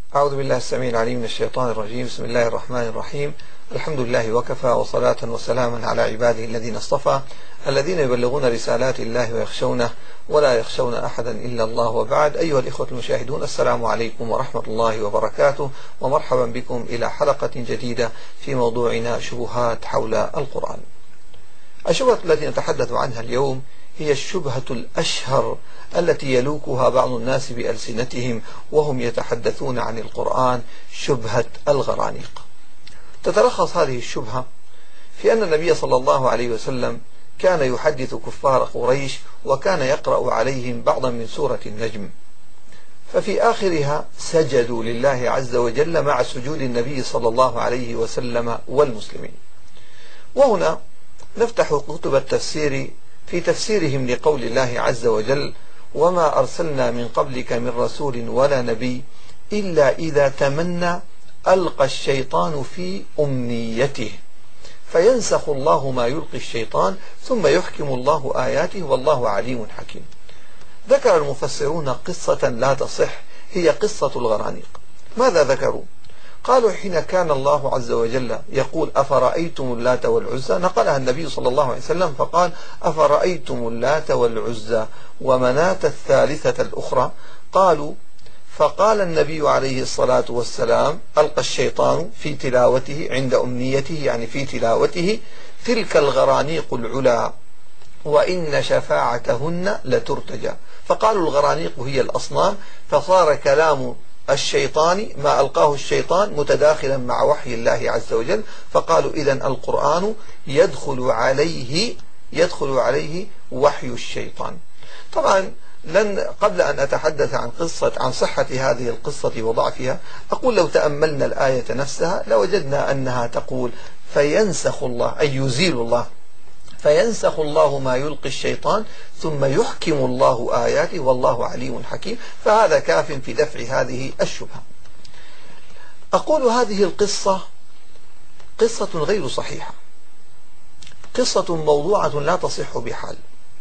أعوذ بالله السميع العليم من الشيطان الرجيم. بسم الله الرحمن الرحيم. الحمد لله وكفى، وصلاة وسلاما على عباده الذين اصطفى، الذين يبلغون رسالات الله ويخشونه ولا يخشون أحدا إلا الله. وبعد، أيها الإخوة المشاهدون، السلام عليكم ورحمة الله وبركاته، ومرحبا بكم إلى حلقة جديدة في موضوعنا شبهات حول القرآن. الشبهة التي نتحدث عنها اليوم هي الشبهة الأشهر التي يلوكها بعض الناس بألسنتهم وهم يتحدثون عن القرآن، شبهة الغرانيق. تتلخص هذه الشبهة في أن النبي صلى الله عليه وسلم كان يحدث كفار قريش، وكان يقرأ عليهم بعضا من سورة النجم، ففي آخرها سجدوا لله عز وجل مع سجود النبي صلى الله عليه وسلم والمسلمين. وهنا نفتح كتب التفسير في تفسيرهم لقول الله عز وجل: وما أرسلنا من قبلك من رسول ولا نبي إلا إذا تمنى ألقى الشيطان في أمنيته فينسخ الله ما يلقي الشيطان ثم يحكم الله آياته والله عليم حكيم. ذكر المفسرون قصة لا تصح، هي قصة الغرانيق. ماذا ذكروا؟ قالوا: حين كان الله عز وجل يقول: أفرأيتم اللات والعزى، نقلها النبي صلى الله عليه وسلم فقال: أفرأيتم اللات والعزى ومناة الثالثة الأخرى. قالوا: فقال النبي عليه الصلاة والسلام: ألقى الشيطان في تلاوته عند أمنيته، يعني في تلاوته: تلك الغرانيق العلا وإن شفاعتهن لترتجى. فقالوا الغرانيق هي الأصنام، فصار كلام الشيطان ما ألقاه الشيطان متداخلا مع وحي الله عز وجل، فقالوا إذن القرآن يدخل عليه وحي الشيطان. طبعا قبل أن أتحدث عن صحة هذه القصة وضعفها، أقول: لو تأملنا الآية نفسها لوجدنا أنها تقول: فينسخ الله، أي يزيل الله، فينسخ الله ما يلقي الشيطان ثم يحكم الله آياته والله عليم حكيم. فهذا كاف في دفع هذه الشبهة. أقول: هذه القصة قصة غير صحيحة، قصة موضوعة لا تصح بحال،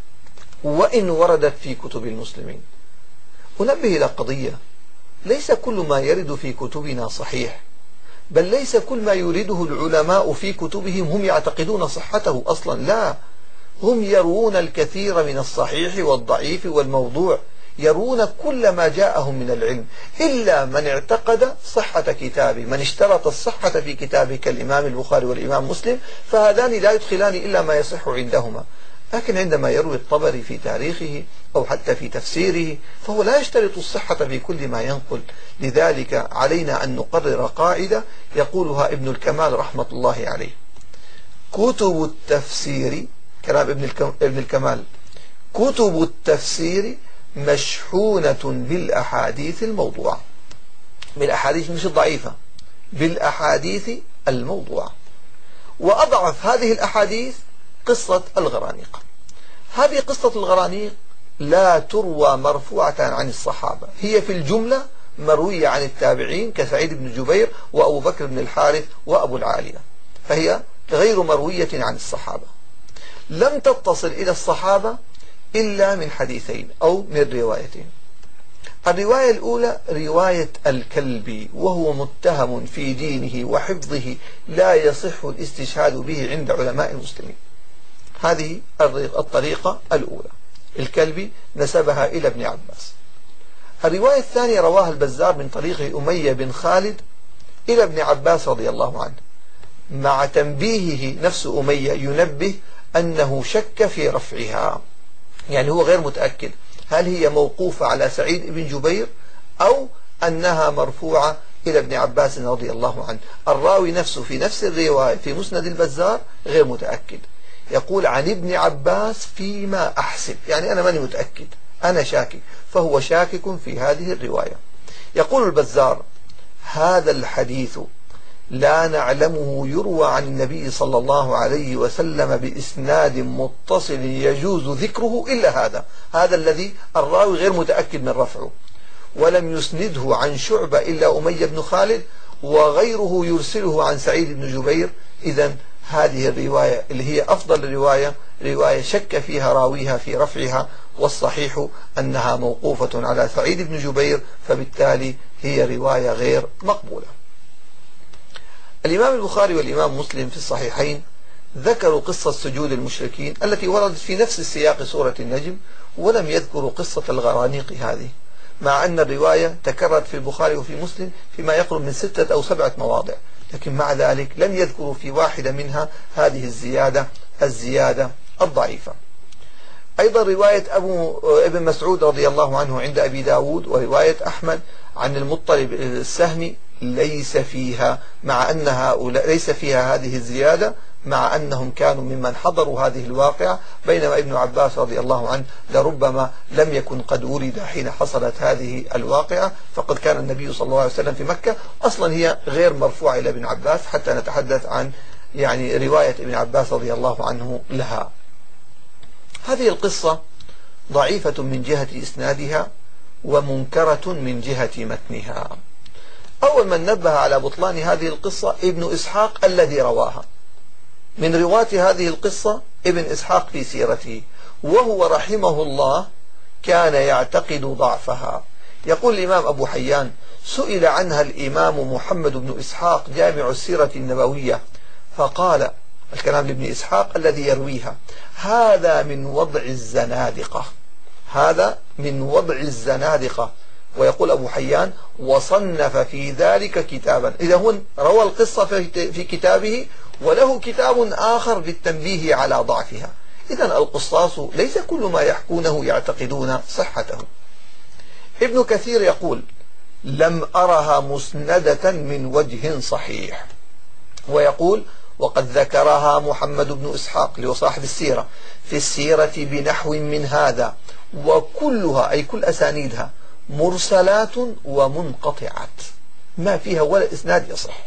وإن وردت في كتب المسلمين. أنبه إلى قضية: ليس كل ما يرد في كتبنا صحيح، بل ليس كل ما يريده العلماء في كتبهم هم يعتقدون صحته أصلا، لا، هم يروون الكثير من الصحيح والضعيف والموضوع، يروون كل ما جاءهم من العلم، إلا من اعتقد صحة كتابه، من اشترط الصحة في كتابه كالإمام البخاري والإمام مسلم، فهذان لا يدخلان إلا ما يصح عندهما. لكن عندما يروي الطبري في تاريخه أو حتى في تفسيره، فهو لا يشترط الصحة في كل ما ينقل. لذلك علينا أن نقرر قاعدة يقولها ابن الكمال رحمة الله عليه: كتب التفسير، كلام ابن الكمال، كتب التفسير مشحونة بالأحاديث الموضوعة، بالأحاديث مش الضعيفة، بالأحاديث الموضوعة. وأضعف هذه الأحاديث قصة الغرانيق. هذه قصة الغرانيق لا تروى مرفوعة عن الصحابة، هي في الجملة مروية عن التابعين كسعيد بن جبير وأبو بكر بن الحارث وأبو العالية، فهي غير مروية عن الصحابة. لم تتصل إلى الصحابة إلا من حديثين أو من روايتين. الرواية الأولى رواية الكلبي، وهو متهم في دينه وحفظه، لا يصح الاستشهاد به عند علماء المسلمين. هذه الطريقة الأولى، الكلبي نسبها إلى ابن عباس. الرواية الثانية رواها البزار من طريق أمية بن خالد إلى ابن عباس رضي الله عنه، مع تنبيهه نفس أمية ينبه أنه شك في رفعها، يعني هو غير متأكد هل هي موقوفة على سعيد بن جبير أو أنها مرفوعة إلى ابن عباس رضي الله عنه. الراوي نفسه في نفس الرواية في مسند البزار غير متأكد، يقول عن ابن عباس فيما أحسب، يعني أنا ماني متأكد، أنا شاكك، فهو شاكك في هذه الرواية. يقول البزار: هذا الحديث لا نعلمه يروى عن النبي صلى الله عليه وسلم بإسناد متصل يجوز ذكره إلا هذا الذي الراوي غير متأكد من رفعه، ولم يسنده عن شعبة إلا أمية بن خالد، وغيره يرسله عن سعيد بن جبير. إذن هذه الرواية اللي هي أفضل رواية، رواية شك فيها راويها في رفعها، والصحيح أنها موقوفة على سعيد بن جبير، فبالتالي هي رواية غير مقبولة. الإمام البخاري والإمام مسلم في الصحيحين ذكروا قصة سجود المشركين التي وردت في نفس السياق سورة النجم، ولم يذكروا قصة الغرانيق هذه، مع أن الرواية تكررت في البخاري وفي مسلم فيما يقرب من 6 أو 7 مواضع، لكن مع ذلك لم يذكروا في واحدة منها هذه الزيادة الضعيفة. أيضا رواية ابن مسعود رضي الله عنه عند أبي داود، ورواية أحمد عن المطلب السهمي ليس فيها هذه الزيادة، مع أنهم كانوا ممن حضروا هذه الواقعة، بينما ابن عباس رضي الله عنه لربما لم يكن قد ولد حين حصلت هذه الواقعة، فقد كان النبي صلى الله عليه وسلم في مكة. أصلا هي غير مرفوعة إلى ابن عباس حتى نتحدث عن رواية ابن عباس رضي الله عنه لها. هذه القصة ضعيفة من جهة إسنادها ومنكرة من جهة متنها. أول من نبه على بطلان هذه القصة ابن إسحاق الذي رواها. من رواة هذه القصة ابن إسحاق في سيرته، وهو رحمه الله كان يعتقد ضعفها. يقول الإمام أبو حيان: سئل عنها الإمام محمد بن إسحاق جامع السيرة النبوية فقال، الكلام لابن إسحاق الذي يرويها: هذا من وضع الزنادقة، هذا من وضع الزنادقة. ويقول أبو حيان: وصنف في ذلك كتابا. إذا هو روى القصة في كتابه، وله كتاب آخر للتنبيه على ضعفها. إذا القصاص ليس كل ما يحكونه يعتقدون صحته. ابن كثير يقول: لم أرها مسندة من وجه صحيح. ويقول: وقد ذكرها محمد بن إسحاق اللي هو صاحب السيرة في السيرة بنحو من هذا، وكلها أي كل أسانيدها مرسلات ومنقطعات، ما فيها ولا إسناد يصح.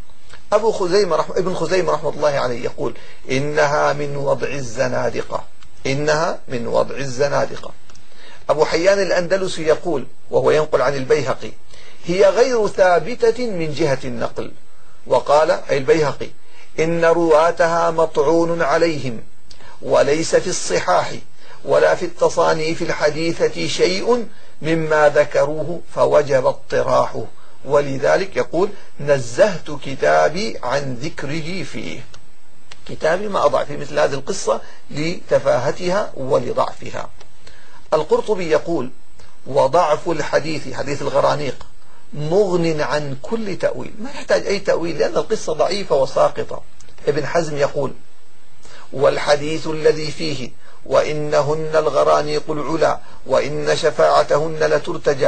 ابن خزيمة رحمة الله عليه يقول: إنها من وضع الزنادقة، إنها من وضع الزنادقة. أبو حيان الأندلسي يقول، وهو ينقل عن البيهقي: هي غير ثابتة من جهة النقل. وقال أي البيهقي: إن رواتها مطعون عليهم، وليس في الصحاح ولا في التصانيف الحديثة شيء مما ذكروه فوجب اطراحه، ولذلك يقول: نزهت كتابي عن ذكره فيه. كتابي ما أضع في مثل هذه القصة لتفاهتها ولضعفها. القرطبي يقول: وضعف الحديث، حديث الغرانيق، مغن عن كل تأويل، ما يحتاج أي تأويل لأن القصة ضعيفة وساقطة. ابن حزم يقول: والحديث الذي فيه وإنهن الغرانيق العلا وإن شفاعتهن لترتجى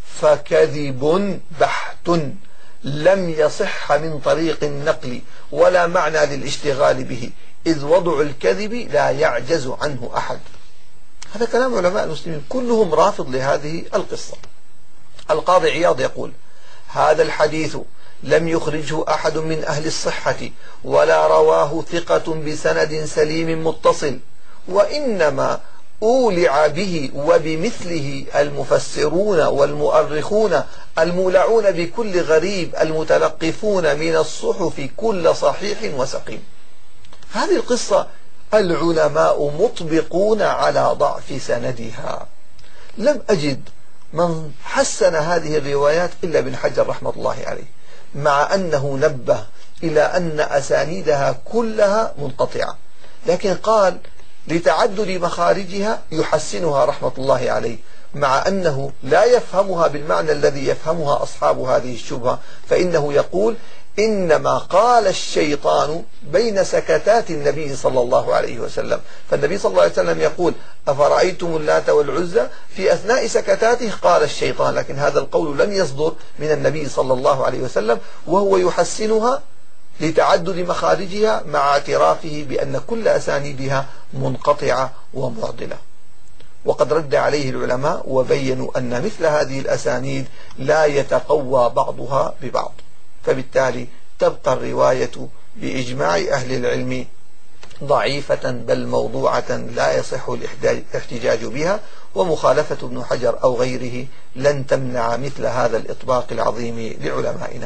فكذب بحت لم يصح من طريق النقل ولا معنى للاشتغال به، إذ وضع الكذب لا يعجز عنه أحد. هذا كلام علماء المسلمين كلهم رافض لهذه القصة. القاضي عياض يقول: هذا الحديث لم يخرجه أحد من أهل الصحة ولا رواه ثقة بسند سليم متصل، وإنما أولع به وبمثله المفسرون والمؤرخون المولعون بكل غريب المتلقفون من الصحف كل صحيح وسقيم. هذه القصة العلماء مطبقون على ضعف سندها. لم أجد من حسن هذه الروايات إلا ابن حجر رحمة الله عليه، مع أنه نبه إلى أن أسانيدها كلها منقطعة، لكن قال لتعدد مخارجها يحسنها رحمة الله عليه، مع أنه لا يفهمها بالمعنى الذي يفهمها أصحاب هذه الشبهة، فإنه يقول: إنما قال الشيطان بين سكتات النبي صلى الله عليه وسلم. فالنبي صلى الله عليه وسلم يقول: أفرأيتم اللات والعزى، في أثناء سكتاته قال الشيطان، لكن هذا القول لم يصدر من النبي صلى الله عليه وسلم، وهو يحسنها لتعدد مخارجها مع اعترافه بأن كل أسانيدها منقطعة ومعضلة. وقد رد عليه العلماء وبينوا أن مثل هذه الأسانيد لا يتقوى بعضها ببعض، فبالتالي تبقى الرواية بإجماع أهل العلم ضعيفة بل موضوعة لا يصح الاحتجاج بها، ومخالفة ابن حجر أو غيره لن تمنع مثل هذا الإطباق العظيم لعلمائنا.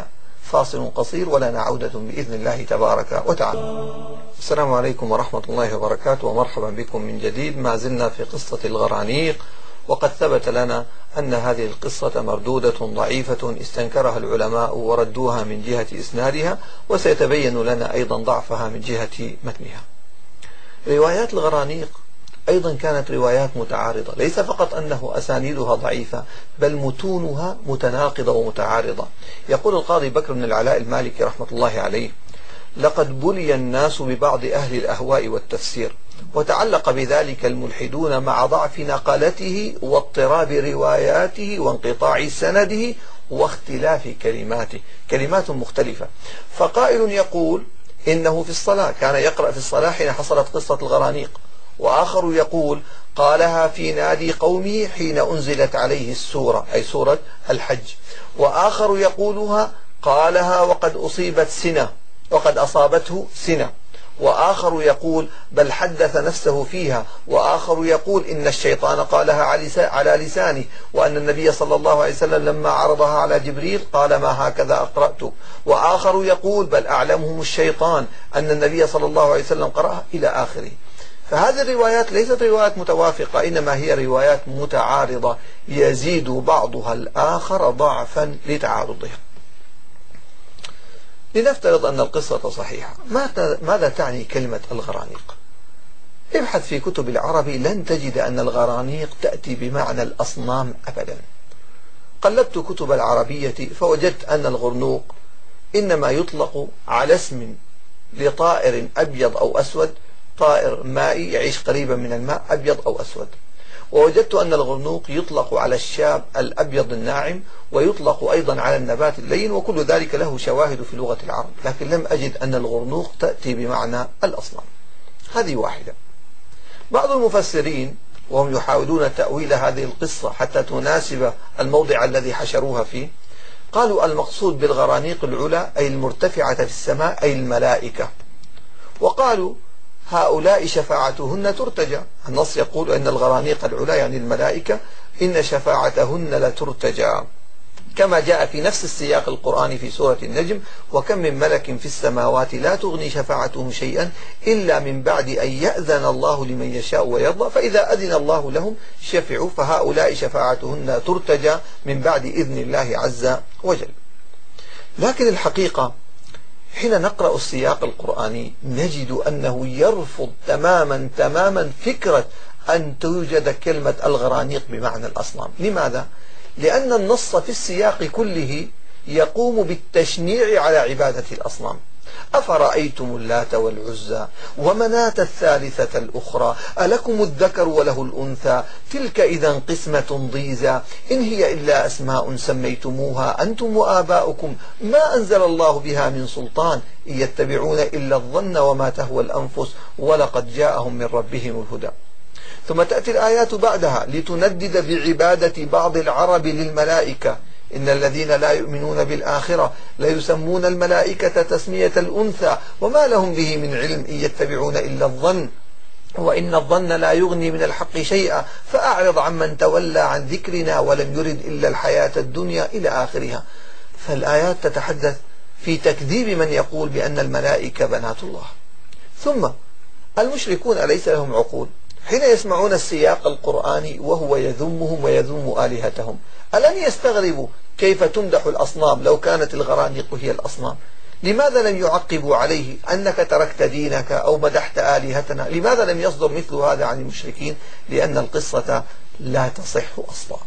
فاصل قصير ولنا عودة بإذن الله تبارك وتعالى. السلام عليكم ورحمة الله وبركاته، ومرحبا بكم من جديد. ما زلنا في قصة الغرانيق، وقد ثبت لنا أن هذه القصة مردودة ضعيفة استنكرها العلماء وردوها من جهة إسنادها، وسيتبين لنا أيضا ضعفها من جهة متنها. روايات الغرانيق أيضا كانت روايات متعارضة، ليس فقط أنه أسانيدها ضعيفة، بل متونها متناقضة ومتعارضة. يقول القاضي بكر بن العلاء المالكي رحمة الله عليه: لقد بلي الناس ببعض أهل الأهواء والتفسير، وتعلق بذلك الملحدون مع ضعف نقلته واضطراب رواياته وانقطاع سنده واختلاف كلماته، كلمات مختلفة. فقائل يقول إنه في الصلاة كان يقرأ في الصلاة حين حصلت قصة الغرانيق، وآخر يقول قالها في نادي قومه حين أنزلت عليه السورة، أي سورة الحج، وآخر يقولها قالها وقد أصيبت سنة، وقد أصابته سنة، وآخر يقول بل حدث نفسه فيها، وآخر يقول إن الشيطان قالها على لسانه، وأن النبي صلى الله عليه وسلم لما عرضها على جبريل قال ما هكذا أقرأت، وآخر يقول بل أعلمهم الشيطان أن النبي صلى الله عليه وسلم قرأها إلى آخره. فهذه الروايات ليست روايات متوافقة، إنما هي روايات متعارضة يزيد بعضها الآخر ضعفا لتعارضها. لنفترض أن القصة صحيحة، ماذا تعني كلمة الغرانيق؟ ابحث في كتب العربي لن تجد أن الغرانيق تأتي بمعنى الأصنام أبدا. قلبت كتب العربية فوجدت أن الغرنوق إنما يطلق على اسم لطائر أبيض أو أسود، طائر مائي يعيش قريبا من الماء أبيض أو أسود. ووجدت أن الغرنوق يطلق على الشاب الأبيض الناعم، ويطلق أيضا على النبات اللين، وكل ذلك له شواهد في لغة العرب، لكن لم أجد أن الغرنوق تأتي بمعنى الأصنام. هذه واحدة. بعض المفسرين وهم يحاولون تأويل هذه القصة حتى تناسب الموضع الذي حشروها فيه، قالوا المقصود بالغرانيق العلا أي المرتفعة في السماء أي الملائكة، وقالوا هؤلاء شفاعتهن ترتجى. النص يقول أن الغرانيق العلا يعني الملائكة إن شفاعتهن لترتجى، كما جاء في نفس السياق القرآني في سورة النجم: وكم من ملك في السماوات لا تغني شفاعتهم شيئا إلا من بعد أن يأذن الله لمن يشاء ويرضى فإذا أذن الله لهم شفعوا، فهؤلاء شفاعتهن ترتجى من بعد إذن الله عز وجل. لكن الحقيقة حين نقرأ السياق القرآني نجد أنه يرفض تماما فكرة أن توجد كلمة الغرانيق بمعنى الأصنام. لماذا؟ لأن النص في السياق كله يقوم بالتشنيع على عبادة الأصنام. أفرأيتم اللات والعزى ومناة الثالثة الأخرى ألكم الذكر وله الأنثى تلك إذا قسمة ضيزى إن هي إلا أسماء سميتموها أنتم وآباؤكم ما أنزل الله بها من سلطان إن يتبعون إلا الظن وما تهوى الأنفس ولقد جاءهم من ربهم الهدى. ثم تأتي الآيات بعدها لتندد بعبادة بعض العرب للملائكة: إن الذين لا يؤمنون بالآخرة ليسمون الملائكة تسمية الأنثى وما لهم به من علم إن يتبعون إلا الظن وإن الظن لا يغني من الحق شيئا فأعرض عمن تولى عن ذكرنا ولم يرد إلا الحياة الدنيا إلى آخرها. فالآيات تتحدث في تكذيب من يقول بأن الملائكة بنات الله. ثم المشركون أليس لهم عقول؟ حين يسمعون السياق القرآني وهو يذمهم ويذم آلهتهم ألن يستغربوا كيف تمدح الأصنام لو كانت الغرانيق هي الأصنام؟ لماذا لم يعقبوا عليه أنك تركت دينك أو مدحت آلهتنا؟ لماذا لم يصدر مثل هذا عن المشركين؟ لأن القصة لا تصح أصلا.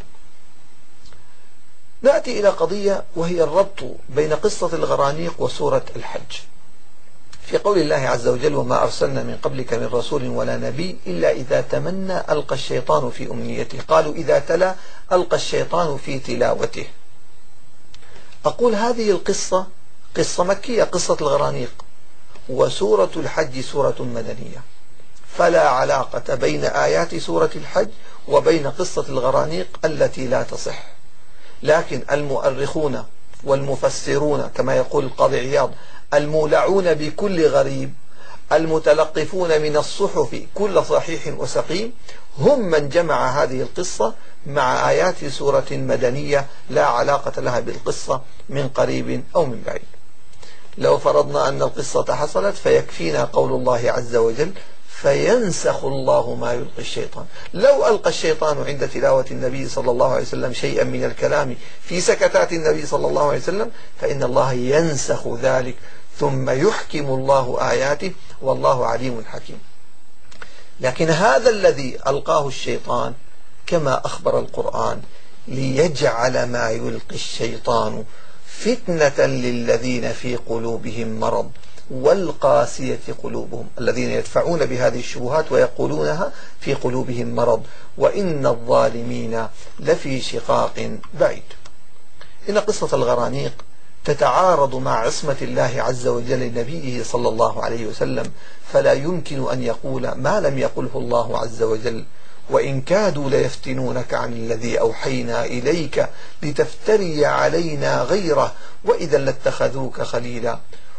نأتي إلى قضية وهي الربط بين قصة الغرانيق وسورة الحج. في قول الله عز وجل: وما أرسلنا من قبلك من رسول ولا نبي إلا إذا تمنى ألقى الشيطان في أمنيته. قالوا إذا تلا ألقى الشيطان في تلاوته. أقول هذه القصة قصة مكية، قصة الغرانيق، وسورة الحج سورة مدنية، فلا علاقة بين آيات سورة الحج وبين قصة الغرانيق التي لا تصح. لكن المؤرخون والمفسرون كما يقول القاضي عياض المولعون بكل غريب المتلقفون من الصحف كل صحيح وسقيم هم من جمع هذه القصة مع آيات سورة مدنية لا علاقة لها بالقصة من قريب أو من بعيد. لو فرضنا أن القصة حصلت فيكفينا قول الله عز وجل: فينسخ الله ما يلقي الشيطان. لو ألقى الشيطان عند تلاوة النبي صلى الله عليه وسلم شيئا من الكلام في سكتات النبي صلى الله عليه وسلم فإن الله ينسخ ذلك ثم يحكم الله آياته والله عليم حكيم. لكن هذا الذي ألقاه الشيطان كما أخبر القرآن ليجعل ما يلقي الشيطان فتنة للذين في قلوبهم مرض والقاسية قلوبهم، الذين يدفعون بهذه الشبهات ويقولونها في قلوبهم مرض وإن الظالمين لفي شقاق بعيد. إن قصة الغرانيق تتعارض مع عصمة الله عز وجل لنبيه صلى الله عليه وسلم، فلا يمكن أن يقول ما لم يقله الله عز وجل: وإن كادوا ليفتنونك عن الذي أوحينا إليك لتفتري علينا غيره وإذا لاتخذوك خليلا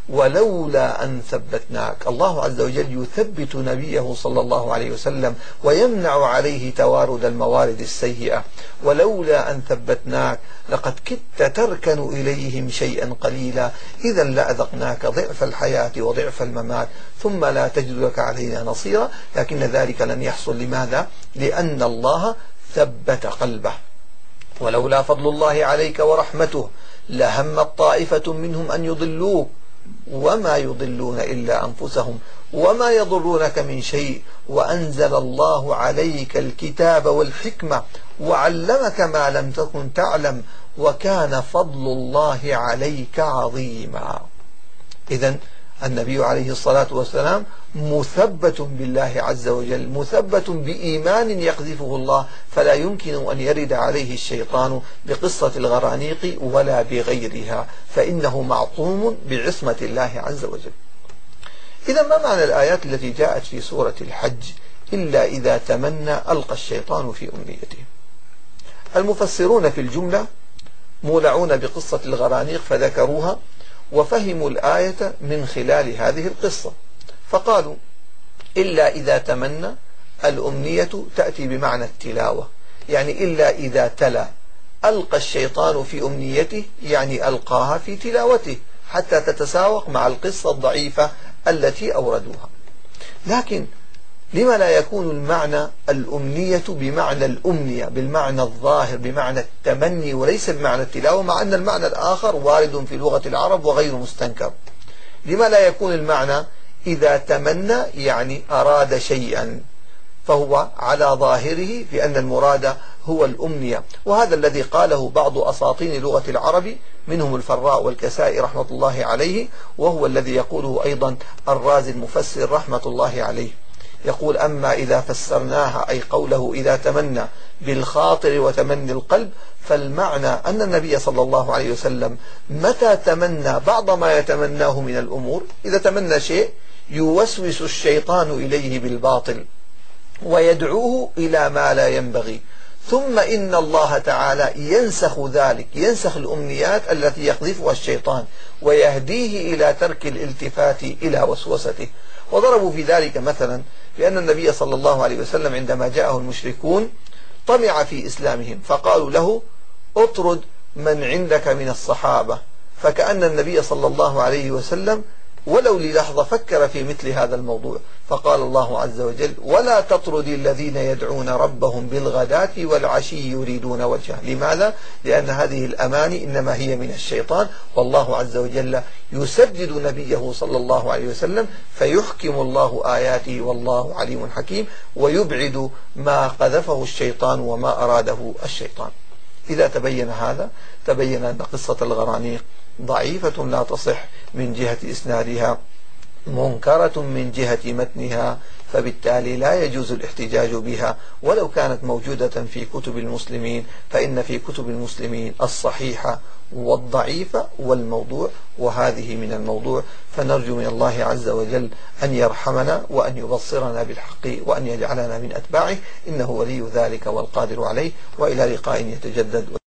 ولولا أن ثبتناك. الله عز وجل يثبت نبيه صلى الله عليه وسلم ويمنع عليه توارد الموارد السيئة. ولولا أن ثبتناك لقد كدت تركن إليهم شيئا قليلا إذا لأذقناك ضعف الحياة وضعف الممات ثم لا تجد لك علينا نصيرا. لكن ذلك لن يحصل. لماذا؟ لأن الله ثبت قلبه. ولولا فضل الله عليك ورحمته لهمت طائفة منهم أن يضلوك وما يضلون إلا أنفسهم وما يضرونك من شيء وأنزل الله عليك الكتاب والحكمة وعلمك ما لم تكن تعلم وكان فضل الله عليك عظيما. إذن النبي عليه الصلاة والسلام مثبت بالله عز وجل، مثبت بإيمان يقذفه الله، فلا يمكن أن يرد عليه الشيطان بقصة الغرانيق ولا بغيرها، فإنه معصوم بعصمة الله عز وجل. إذا ما معنى الآيات التي جاءت في سورة الحج: إلا إذا تمنى ألقى الشيطان في أمنيته؟ المفسرون في الجملة مولعون بقصة الغرانيق فذكروها وفهموا الآية من خلال هذه القصة، فقالوا: إلا إذا تمنى، الأمنية تأتي بمعنى التلاوة، يعني إلا إذا تلا. ألقى الشيطان في أمنيته يعني ألقاها في تلاوته حتى تتساوق مع القصة الضعيفة التي أوردوها. لكن لما لا يكون المعنى الأمنية بمعنى الأمنية، بالمعنى الظاهر، بمعنى التمني وليس بمعنى التلاوة، مع أن المعنى الآخر وارد في لغة العرب وغير مستنكر؟ لما لا يكون المعنى إذا تمنى يعني أراد شيئا، فهو على ظاهره بأن المراد هو الأمنية؟ وهذا الذي قاله بعض أساطين لغة العرب منهم الفراء والكسائي رحمة الله عليه، وهو الذي يقوله أيضا الرازي المفسر رحمة الله عليه. يقول: أما إذا فسرناها أي قوله إذا تمنى بالخاطر وتمني القلب، فالمعنى أن النبي صلى الله عليه وسلم متى تمنى بعض ما يتمناه من الأمور، إذا تمنى شيء يوسوس الشيطان إليه بالباطل ويدعوه إلى ما لا ينبغي، ثم إن الله تعالى ينسخ ذلك، ينسخ الأمنيات التي يقذفها الشيطان ويهديه إلى ترك الالتفات إلى وسوسته. وضربوا في ذلك مثلا بأن النبي صلى الله عليه وسلم عندما جاءه المشركون طمع في إسلامهم فقالوا له: اطرد من عندك من الصحابة، فكأن النبي صلى الله عليه وسلم ولو للحظة فكر في مثل هذا الموضوع، فقال الله عز وجل: ولا تطرد الذين يدعون ربهم بالغداة والعشي يريدون وجهه. لماذا؟ لأن هذه الأماني إنما هي من الشيطان، والله عز وجل يسدد نبيه صلى الله عليه وسلم فيحكم الله آياته والله عليم حكيم، ويبعد ما قذفه الشيطان وما أراده الشيطان. إذا تبين هذا تبين أن قصة الغرانيق ضعيفة لا تصح من جهة إسنادها، منكرة من جهة متنها، فبالتالي لا يجوز الاحتجاج بها ولو كانت موجودة في كتب المسلمين، فإن في كتب المسلمين الصحيحة والضعيفة والموضوع، وهذه من الموضوع. فنرجو من الله عز وجل أن يرحمنا وأن يبصرنا بالحق وأن يجعلنا من أتباعه، إنه ولي ذلك والقادر عليه. وإلى لقاء يتجدد.